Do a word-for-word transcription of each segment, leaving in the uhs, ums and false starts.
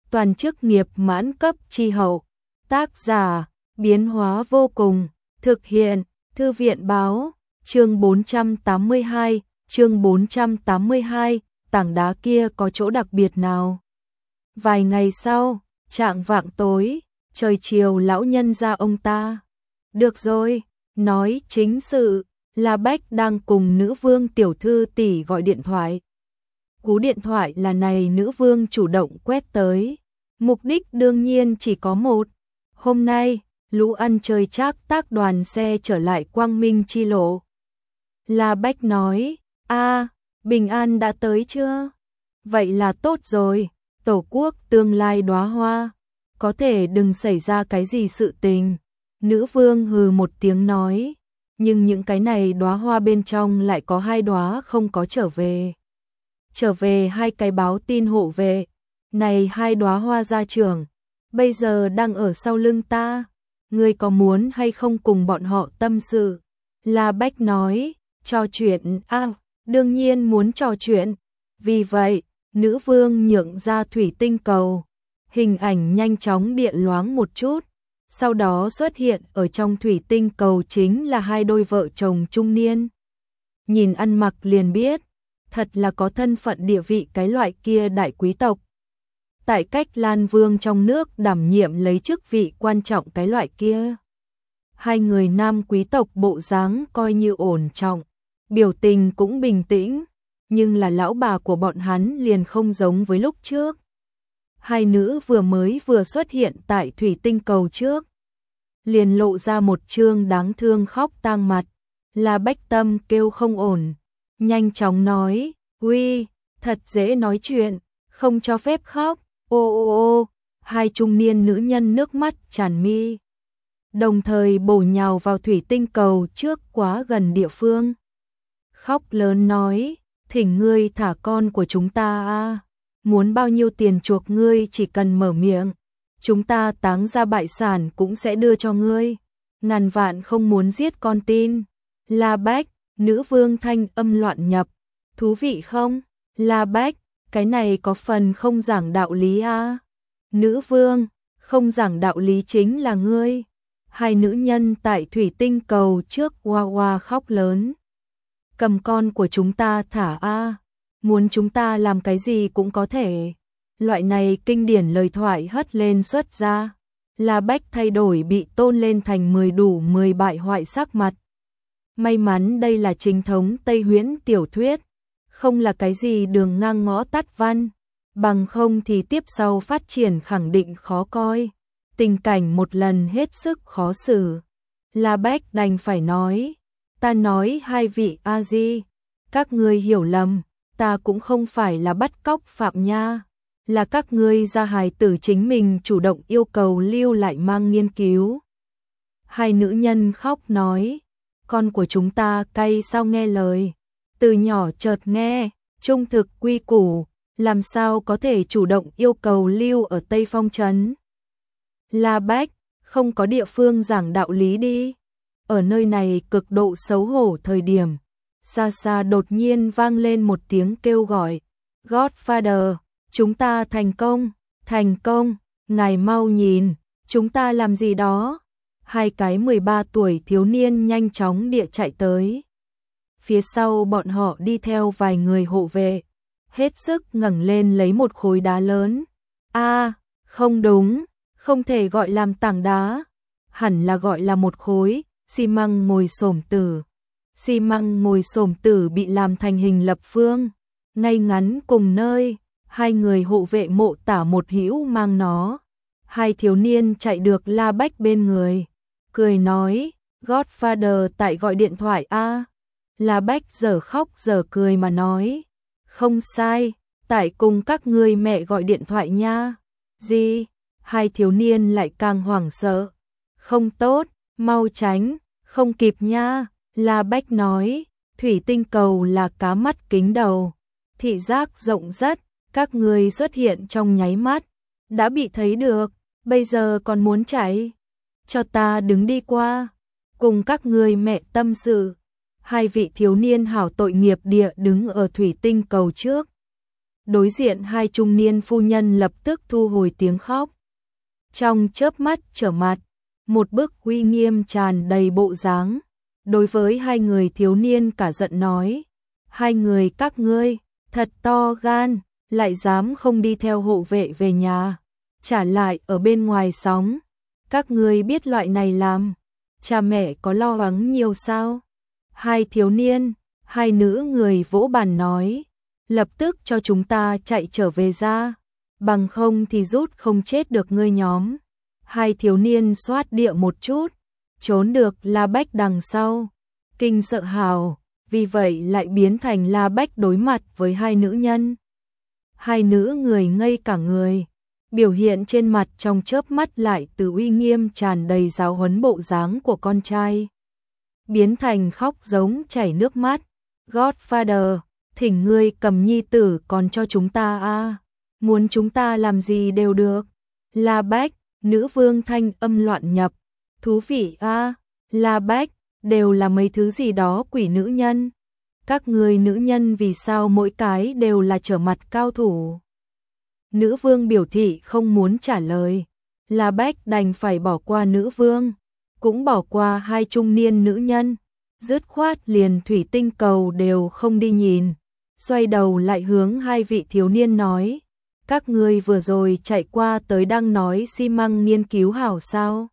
toàn chức nghiệp mãn cấp chi hậu. Tác giả, biến hóa vô cùng, thực hiện, Thư viện báo, chương bốn trăm tám mươi hai, chương bốn trăm tám mươi hai, tảng đá kia có chỗ đặc biệt nào? Vài ngày sau, chạng vạng tối, trời chiều lão nhân ra ông ta. Được rồi, nói chính sự, La Bách đang cùng nữ vương tiểu thư tỷ gọi điện thoại. Cú điện thoại là này nữ vương chủ động quét tới. Mục đích đương nhiên chỉ có một. Hôm nay, lũ ăn chơi trác tác đoàn xe trở lại Quang Minh chi lộ. La Bách nói, a bình an đã tới chưa? Vậy là tốt rồi, tổ quốc tương lai đóa hoa. Có thể đừng xảy ra cái gì sự tình. Nữ vương hừ một tiếng nói, nhưng những cái này đóa hoa bên trong lại có hai đóa không có trở về. Trở về hai cái báo tin hộ vệ. Này hai đóa hoa gia trưởng, bây giờ đang ở sau lưng ta. Ngươi có muốn hay không cùng bọn họ tâm sự? La Bách nói, trò chuyện, à, đương nhiên muốn trò chuyện. Vì vậy, nữ vương nhượng ra thủy tinh cầu. Hình ảnh nhanh chóng điện loáng một chút. Sau đó xuất hiện ở trong thủy tinh cầu chính là hai đôi vợ chồng trung niên. Nhìn ăn mặc liền biết, thật là có thân phận địa vị cái loại kia đại quý tộc. Tại cách Lan Vương trong nước đảm nhiệm lấy chức vị quan trọng cái loại kia. Hai người nam quý tộc bộ dáng coi như ổn trọng, biểu tình cũng bình tĩnh, nhưng là lão bà của bọn hắn liền không giống với lúc trước. Hai nữ vừa mới vừa xuất hiện tại thủy tinh cầu trước, liền lộ ra một trương đáng thương khóc tang mặt. La Bách Tâm kêu không ổn, nhanh chóng nói, uy, thật dễ nói chuyện, không cho phép khóc. Ô ô ô, hai trung niên nữ nhân nước mắt tràn mi. Đồng thời bổ nhào vào thủy tinh cầu trước quá gần địa phương. Khóc lớn nói, thỉnh ngươi thả con của chúng ta a, muốn bao nhiêu tiền chuộc ngươi chỉ cần mở miệng. Chúng ta táng ra bại sản cũng sẽ đưa cho ngươi. Ngàn vạn không muốn giết con tin. La Bách, nữ vương thanh âm loạn nhập. Thú vị không? La Bách, cái này có phần không giảng đạo lý a. À? Nữ vương, không giảng đạo lý chính là ngươi. Hai nữ nhân tại thủy tinh cầu trước hoa hoa khóc lớn. Cầm con của chúng ta thả a, à? Muốn chúng ta làm cái gì cũng có thể. Loại này kinh điển lời thoại hất lên xuất ra. La Bách thay đổi bị tôn lên thành mười đủ mười bại hoại sắc mặt. May mắn đây là chính thống Tây Huyễn tiểu thuyết, không là cái gì đường ngang ngõ tắt văn, bằng không thì tiếp sau phát triển khẳng định khó coi, tình cảnh một lần hết sức khó xử. La Bách đành phải nói, ta nói hai vị a di, các ngươi hiểu lầm, ta cũng không phải là bắt cóc phạm nha, là các ngươi gia hài tử chính mình chủ động yêu cầu lưu lại mang nghiên cứu. Hai nữ nhân khóc nói, con của chúng ta cay sao nghe lời. Từ nhỏ chợt nghe, trung thực quy củ, làm sao có thể chủ động yêu cầu lưu ở Tây Phong Trấn. La Bách, không có địa phương giảng đạo lý đi. Ở nơi này cực độ xấu hổ thời điểm, xa xa đột nhiên vang lên một tiếng kêu gọi. Godfather, chúng ta thành công, thành công, ngài mau nhìn, chúng ta làm gì đó. Hai cái mười ba tuổi thiếu niên nhanh chóng địa chạy tới. Phía sau bọn họ đi theo vài người hộ vệ, hết sức ngẩng lên lấy một khối đá lớn. A, à, không đúng, không thể gọi làm tảng đá, hẳn là gọi là một khối xi măng ngồi xổm tử. Xi măng ngồi xổm tử bị làm thành hình lập phương, ngay ngắn cùng nơi, hai người hộ vệ mộ tả một hữu mang nó. Hai thiếu niên chạy được La Bách bên người, cười nói, Godfather tại gọi điện thoại a. À? La Bách giờ khóc giờ cười mà nói, không sai, tại cùng các ngươi mẹ gọi điện thoại nha. Gì? Hai thiếu niên lại càng hoảng sợ. Không tốt, mau tránh, không kịp nha. La Bách nói, thủy tinh cầu là cá mắt kính đầu, thị giác rộng rất, các ngươi xuất hiện trong nháy mắt, đã bị thấy được, bây giờ còn muốn chạy. Cho ta đứng đi qua, cùng các ngươi mẹ tâm sự. Hai vị thiếu niên hảo tội nghiệp địa đứng ở thủy tinh cầu trước. Đối diện hai trung niên phu nhân lập tức thu hồi tiếng khóc. Trong chớp mắt trở mặt, một bức uy nghiêm tràn đầy bộ dáng. Đối với hai người thiếu niên cả giận nói, hai người các ngươi, thật to gan, lại dám không đi theo hộ vệ về nhà, trả lại ở bên ngoài sóng. Các ngươi biết loại này làm, cha mẹ có lo lắng nhiều sao? Hai thiếu niên, hai nữ người vỗ bàn nói, lập tức cho chúng ta chạy trở về ra, bằng không thì rút không chết được ngươi nhóm. Hai thiếu niên xoát địa một chút, trốn được La Bách đằng sau, kinh sợ hào, vì vậy lại biến thành La Bách đối mặt với hai nữ nhân. Hai nữ người ngây cả người, biểu hiện trên mặt trong chớp mắt lại từ uy nghiêm tràn đầy giáo huấn bộ dáng của con trai, biến thành khóc giống chảy nước mắt. Godfather, thỉnh ngươi cầm nhi tử còn cho chúng ta a, muốn chúng ta làm gì đều được. La Bách, nữ vương thanh âm loạn nhập, thú vị a, La Bách, đều là mấy thứ gì đó quỷ nữ nhân. Các người nữ nhân vì sao mỗi cái đều là trở mặt cao thủ? Nữ vương biểu thị không muốn trả lời. La Bách đành phải bỏ qua nữ vương, cũng bỏ qua hai trung niên nữ nhân, dứt khoát liền thủy tinh cầu đều không đi nhìn, xoay đầu lại hướng hai vị thiếu niên nói, các ngươi vừa rồi chạy qua tới đang nói xi măng nghiên cứu hảo sao?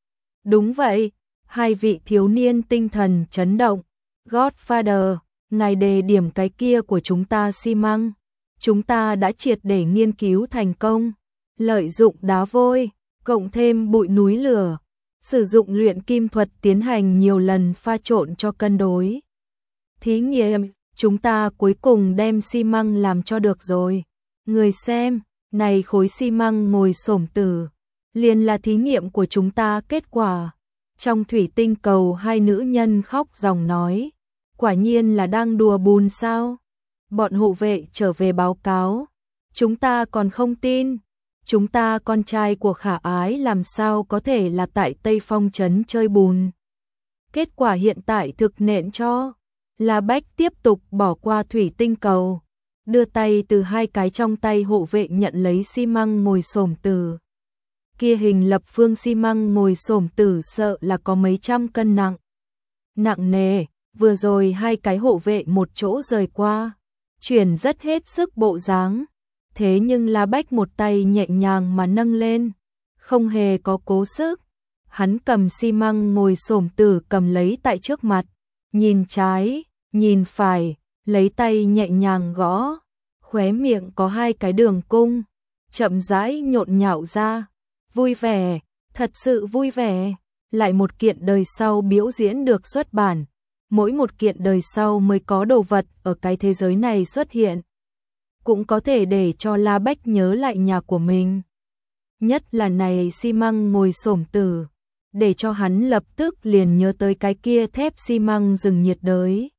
Đúng vậy, hai vị thiếu niên tinh thần chấn động. Godfather, ngài đề điểm cái kia của chúng ta xi măng, chúng ta đã triệt để nghiên cứu thành công, lợi dụng đá vôi, cộng thêm bụi núi lửa, sử dụng luyện kim thuật tiến hành nhiều lần pha trộn cho cân đối. Thí nghiệm, chúng ta cuối cùng đem xi măng làm cho được rồi. Người xem, này khối xi măng ngồi xổm tử, liền là thí nghiệm của chúng ta kết quả. Trong thủy tinh cầu hai nữ nhân khóc ròng nói, quả nhiên là đang đùa bùn sao? Bọn hộ vệ trở về báo cáo, chúng ta còn không tin, chúng ta con trai của Khả Ái làm sao có thể là tại Tây Phong trấn chơi bùn. Kết quả hiện tại thực nện cho. La Bách tiếp tục bỏ qua thủy tinh cầu, đưa tay từ hai cái trong tay hộ vệ nhận lấy xi măng ngồi xổm tử. Kia hình lập phương xi măng ngồi xổm tử sợ là có mấy trăm cân nặng. Nặng nề, vừa rồi hai cái hộ vệ một chỗ rời qua, chuyển rất hết sức bộ dáng. Thế nhưng La Bách một tay nhẹ nhàng mà nâng lên, không hề có cố sức. Hắn cầm xi măng ngồi xổm tử cầm lấy tại trước mặt, nhìn trái, nhìn phải, lấy tay nhẹ nhàng gõ, khóe miệng có hai cái đường cung, chậm rãi nhộn nhạo ra, vui vẻ, thật sự vui vẻ. Lại một kiện đời sau biểu diễn được xuất bản, mỗi một kiện đời sau mới có đồ vật ở cái thế giới này xuất hiện, cũng có thể để cho La Bách nhớ lại nhà của mình. Nhất là này xi măng ngồi xổm tử, để cho hắn lập tức liền nhớ tới cái kia thép xi măng rừng nhiệt đới.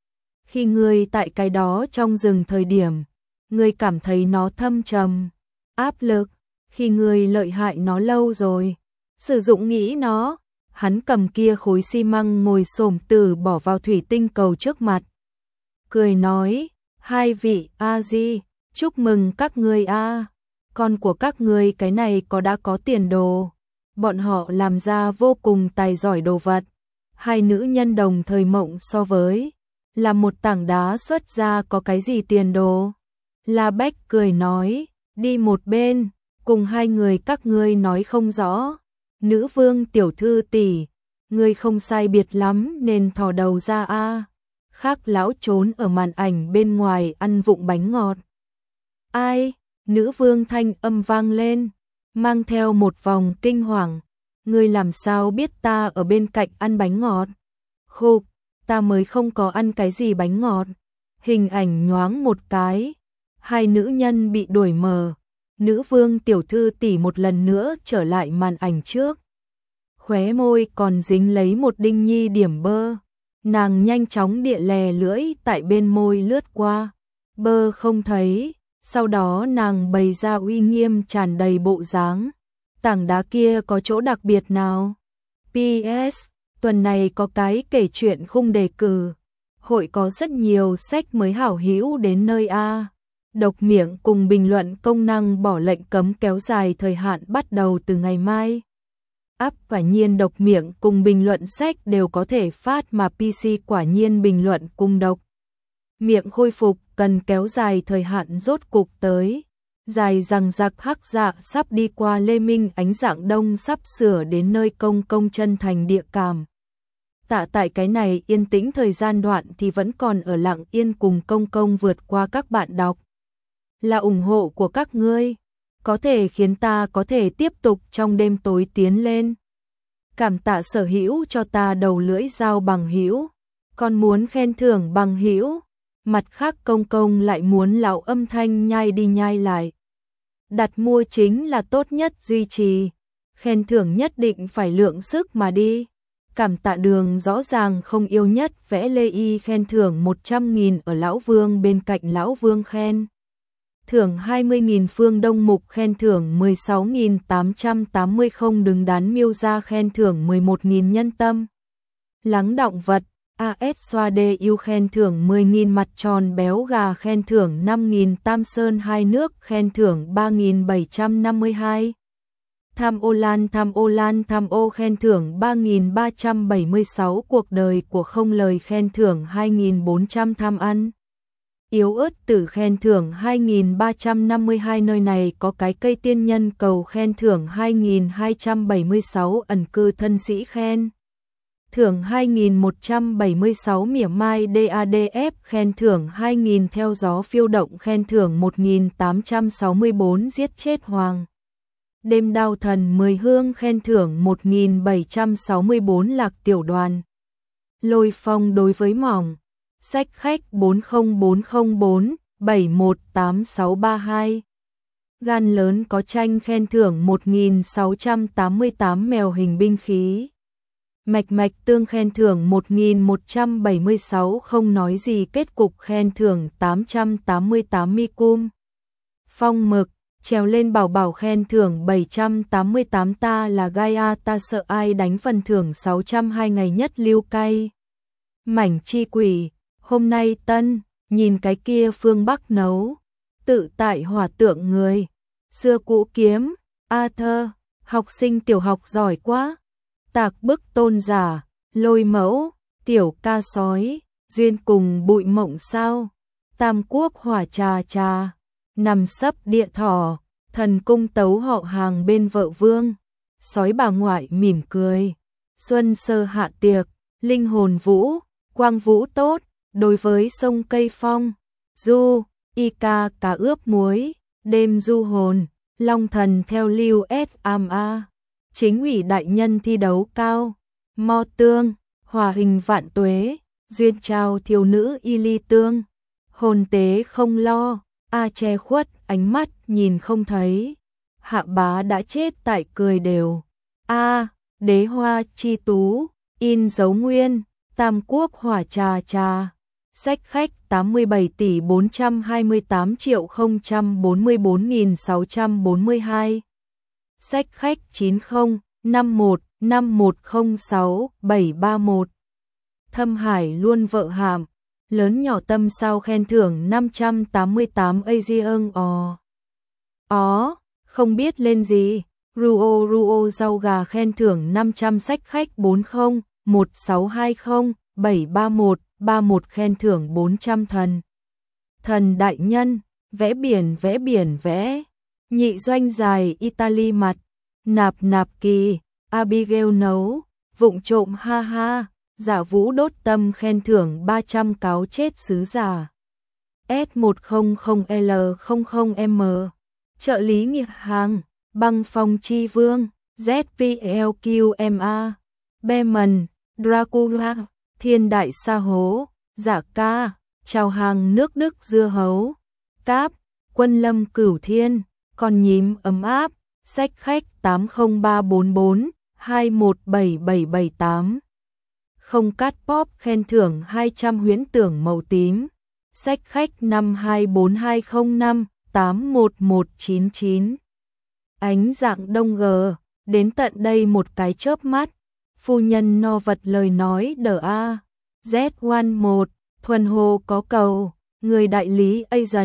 Khi ngươi tại cái đó trong rừng thời điểm, ngươi cảm thấy nó thâm trầm, áp lực, khi ngươi lợi hại nó lâu rồi, sử dụng nghĩ nó. Hắn cầm kia khối xi măng ngồi xổm tử bỏ vào thủy tinh cầu trước mặt, cười nói, hai vị A-di, chúc mừng các ngươi a, con của các ngươi cái này có đã có tiền đồ, bọn họ làm ra vô cùng tài giỏi đồ vật. Hai nữ nhân đồng thời mộng so với là một tảng đá xuất ra có cái gì tiền đồ. La Bách cười nói, đi một bên, cùng hai người các ngươi nói không rõ. Nữ vương tiểu thư tỷ, ngươi không sai biệt lắm nên thò đầu ra a. Khác lão trốn ở màn ảnh bên ngoài ăn vụng bánh ngọt. Ai? Nữ vương thanh âm vang lên, mang theo một vòng kinh hoàng. Ngươi làm sao biết ta ở bên cạnh ăn bánh ngọt? Khục, ta mới không có ăn cái gì bánh ngọt. Hình ảnh nhoáng một cái, hai nữ nhân bị đuổi mờ. Nữ vương tiểu thư tỷ một lần nữa trở lại màn ảnh trước. Khóe môi còn dính lấy một đinh nhi điểm bơ. Nàng nhanh chóng địa lè lưỡi tại bên môi lướt qua. Bơ không thấy, sau đó nàng bày ra uy nghiêm tràn đầy bộ dáng. Tảng đá kia có chỗ đặc biệt nào? pê ét, tuần này có cái kể chuyện khung đề cử. Hội có rất nhiều sách mới hảo hữu đến nơi A. Độc miệng cùng bình luận công năng bỏ lệnh cấm kéo dài thời hạn bắt đầu từ ngày mai. App quả nhiên độc miệng cùng bình luận sách đều có thể phát mà pê xê quả nhiên bình luận cùng độc miệng khôi phục cần kéo dài thời hạn rốt cục tới. Dài rằng giặc hắc dạ sắp đi qua Lê Minh ánh dạng đông sắp sửa đến nơi công công chân thành địa cảm. Tạ tại cái này yên tĩnh thời gian đoạn thì vẫn còn ở lặng yên cùng công công vượt qua các bạn đọc. Là ủng hộ của các ngươi, có thể khiến ta có thể tiếp tục trong đêm tối tiến lên. Cảm tạ sở hữu cho ta đầu lưỡi dao bằng hữu, còn muốn khen thưởng bằng hữu. Mặt khác công công lại muốn lão âm thanh nhai đi nhai lại. Đặt mua chính là tốt nhất duy trì, khen thưởng nhất định phải lượng sức mà đi. Cảm tạ đường rõ ràng không yêu nhất vẽ lê y khen thưởng một trăm nghìn ở lão vương bên cạnh lão vương khen. Thưởng hai mươi nghìn phương đông mục khen thưởng mười sáu nghìn tám trăm tám mươi không đứng đắn miêu ra khen thưởng mười một nghìn nhân tâm. Lắng động vật, a ét xoa đê yêu khen thưởng mười nghìn mặt tròn béo gà khen thưởng năm nghìn tam sơn hai nước khen thưởng ba nghìn bảy trăm năm mươi hai. Tham ô lan tham ô lan tham ô khen thưởng ba nghìn ba trăm bảy mươi sáu cuộc đời của không lời khen thưởng hai nghìn bốn trăm tham ăn. Yếu ớt tử khen thưởng hai nghìn ba trăm năm mươi hai nơi này có cái cây tiên nhân cầu khen thưởng hai nghìn hai trăm bảy mươi sáu ẩn cư thân sĩ khen. Thưởng hai nghìn một trăm bảy mươi sáu mỉa mai đa đê ép khen thưởng hai nghìn theo gió phiêu động khen thưởng một nghìn tám trăm sáu mươi bốn giết chết hoàng. Đêm đao thần mười hương khen thưởng một nghìn bảy trăm sáu mươi bốn lạc tiểu đoàn. Lôi phong đối với mỏng. Sách khách bốn không bốn không bốn bảy một tám sáu ba hai. Gan lớn có tranh khen thưởng một nghìn sáu trăm tám mươi tám mèo hình binh khí. Mạch mạch tương khen thưởng một nghìn một trăm bảy mươi sáu không nói gì kết cục khen thưởng tám trăm tám mươi tám mi cum. Phong mực, trèo lên bảo bảo khen thưởng bảy trăm tám mươi tám ta là Gaia ta sợ ai đánh phần thưởng sáu trăm hai ngày nhất lưu cay. Mảnh chi quỷ, hôm nay tân, nhìn cái kia phương Bắc nấu, tự tại hỏa tượng người, xưa cũ kiếm, A thơ, học sinh tiểu học giỏi quá. Tạc bức tôn giả, lôi mẫu, tiểu ca sói, duyên cùng bụi mộng sao, tam quốc hỏa trà trà, nằm sấp địa thỏ, thần cung tấu họ hàng bên vợ vương, sói bà ngoại mỉm cười, xuân sơ hạ tiệc, linh hồn vũ, quang vũ tốt, đối với sông cây phong, du, y ca cá ướp muối, đêm du hồn, long thần theo lưu s am a. Chính ủy đại nhân thi đấu cao, mo tương, hòa hình vạn tuế, duyên trao thiếu nữ y ly tương, hồn tế không lo, a che khuất ánh mắt nhìn không thấy, hạ bá đã chết tại cười đều, a đế hoa chi tú, in dấu nguyên, tam quốc hỏa trà trà, sách khách tám mươi bảy tỷ bốn trăm hai mươi tám triệu không trăm bốn mươi bốn nghìn sáu trăm bốn mươi hai. Sách khách chín không năm một năm một không sáu bảy ba mốt. Thâm Hải luôn vợ hàm, lớn nhỏ tâm sao khen thưởng năm trăm tám mươi tám Asian ò. Ó, không biết lên gì, Ruo Ruo rau gà khen thưởng năm trăm sách khách bốn không một sáu hai không bảy ba mốt ba mốt khen thưởng bốn trăm thần. Thần đại nhân, vẽ biển vẽ biển vẽ. Nhị doanh dài Italy mặt, nạp nạp kỳ, Abigail nấu, vụng trộm ha ha, giả vũ đốt tâm khen thưởng ba trăm cáo chết sứ giả. S một không không L không không M, trợ lý nghiệp hàng, băng phong chi vương, Z P L Q M A, Beman, Dracula, thiên đại sa hố, giả ca, chào hàng nước Đức dưa hấu, cáp, quân lâm cửu thiên. Con nhím ấm áp, sách khách tám không ba bốn bốn hai một bảy bảy bảy tám. Không cát pop khen thưởng hai trăm huyễn tưởng màu tím. Sách khách năm hai bốn hai không năm tám một một chín chín. Ánh dạng đông gờ, đến tận đây một cái chớp mắt. Phu nhân no vật lời nói đờ a. Z một, thuần hồ có cầu, người đại lý Asian.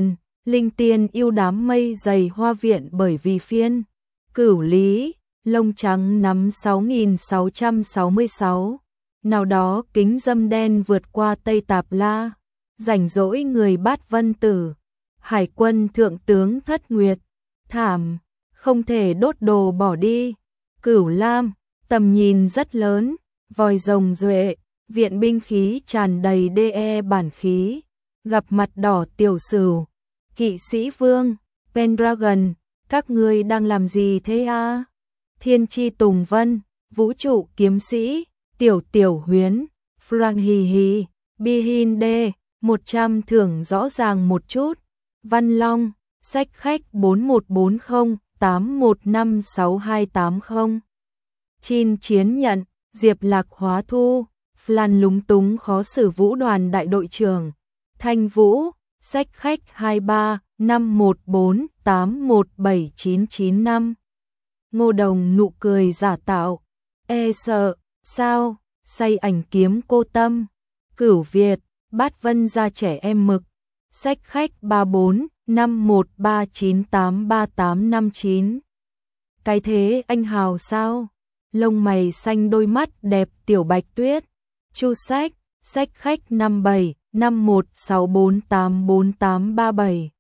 Linh tiên yêu đám mây dày hoa viện bởi vì phiên. Cửu lý, lông trắng nắm sáu nghìn sáu trăm sáu mươi sáu. Nào đó kính dâm đen vượt qua Tây Tạp La. Rảnh rỗi người bát vân tử. Hải quân thượng tướng Thất Nguyệt. Thảm, không thể đốt đồ bỏ đi. Cửu Lam, tầm nhìn rất lớn. Vòi rồng duệ, viện binh khí tràn đầy đê bản khí. Gặp mặt đỏ tiểu sửu. Kỵ sĩ vương, Pendragon, các ngươi đang làm gì thế a? Thiên chi Tùng Vân, vũ trụ kiếm sĩ, tiểu tiểu huyến, Frank hì hì, Bihin đê, một trăm thưởng rõ ràng một chút. Văn Long, sách khách bốn một bốn không tám một năm sáu hai tám không. Chin chiến nhận, Diệp Lạc hóa thu, Flan lúng túng khó xử vũ đoàn đại đội trưởng. Thanh Vũ, sách khách hai ba năm một bốn tám một bảy chín chín năm. Ngô Đồng nụ cười giả tạo. E sợ, sao, say ảnh kiếm cô tâm. Cửu Việt, Bát Vân gia trẻ em mực. Sách khách ba bốn năm một ba chín tám ba tám năm chín. Cái thế anh Hào sao? Lông mày xanh đôi mắt đẹp tiểu Bạch Tuyết. Chu sách, sách khách năm bảy năm một sáu bốn tám bốn tám ba bảy.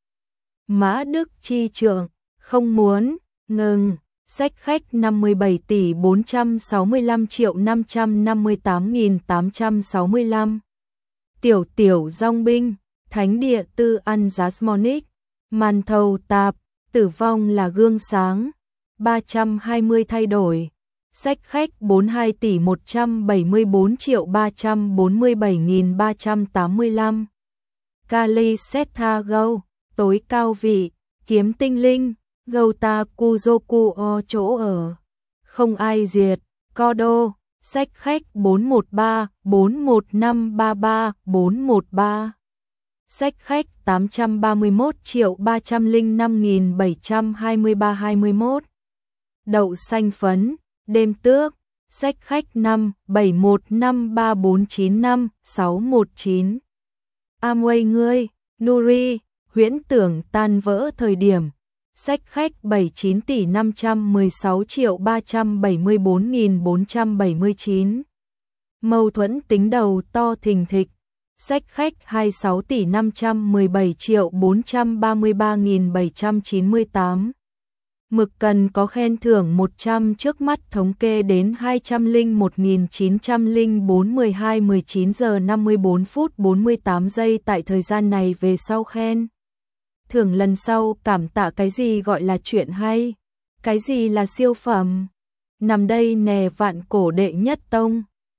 Mã Đức Chi Trượng, không muốn, ngừng. Sách khách năm mươi bảy tỷ bốn trăm sáu mươi lăm triệu năm trăm năm mươi tám nghìn tám trăm sáu mươi lăm. Tiểu tiểu dòng binh, thánh địa tư ăn Jasmonic, màn thầu tạp, tử vong là gương sáng. ba trăm hai mươi thay đổi. Sách khách bốn mươi hai tỷ một trăm bảy mươi bốn triệu ba trăm bốn mươi bảy nghìn ba trăm tám mươi lăm. Kali Setha Go, tối cao vị, kiếm tinh linh, Gouta Kuzoku o chỗ ở. Không ai diệt, Kodo, sách khách bốn một ba bốn một năm ba ba bốn một ba. Sách khách tám trăm ba mươi mốt triệu ba trăm lẻ năm nghìn bảy trăm hai mươi ba hai mươi mốt. Đậu xanh phấn, đêm tước, sách khách năm bảy một năm ba bốn chín năm sáu một chín. Amway ngươi, Nuri, huyễn tưởng tan vỡ thời điểm. Sách khách bảy chín tỷ năm trăm mười sáu triệu ba trăm bảy mươi bốn nghìn bốn trăm bảy mươi chín. Mâu thuẫn tính đầu to thình thịch. Sách khách hai mươi sáu tỷ năm trăm mười bảy triệu bốn trăm ba mươi ba nghìn bảy trăm chín mươi tám. Mực cần có khen thưởng một trăm trước mắt thống kê đến hai trăm lẻ một nghìn chín trăm lẻ bốn mười hai mười chín giờ năm mươi bốn phút bốn mươi tám giây tại thời gian này về sau khen. Thưởng lần sau cảm tạ cái gì gọi là chuyện hay, cái gì là siêu phẩm. Nằm đây nè vạn cổ đệ nhất tông.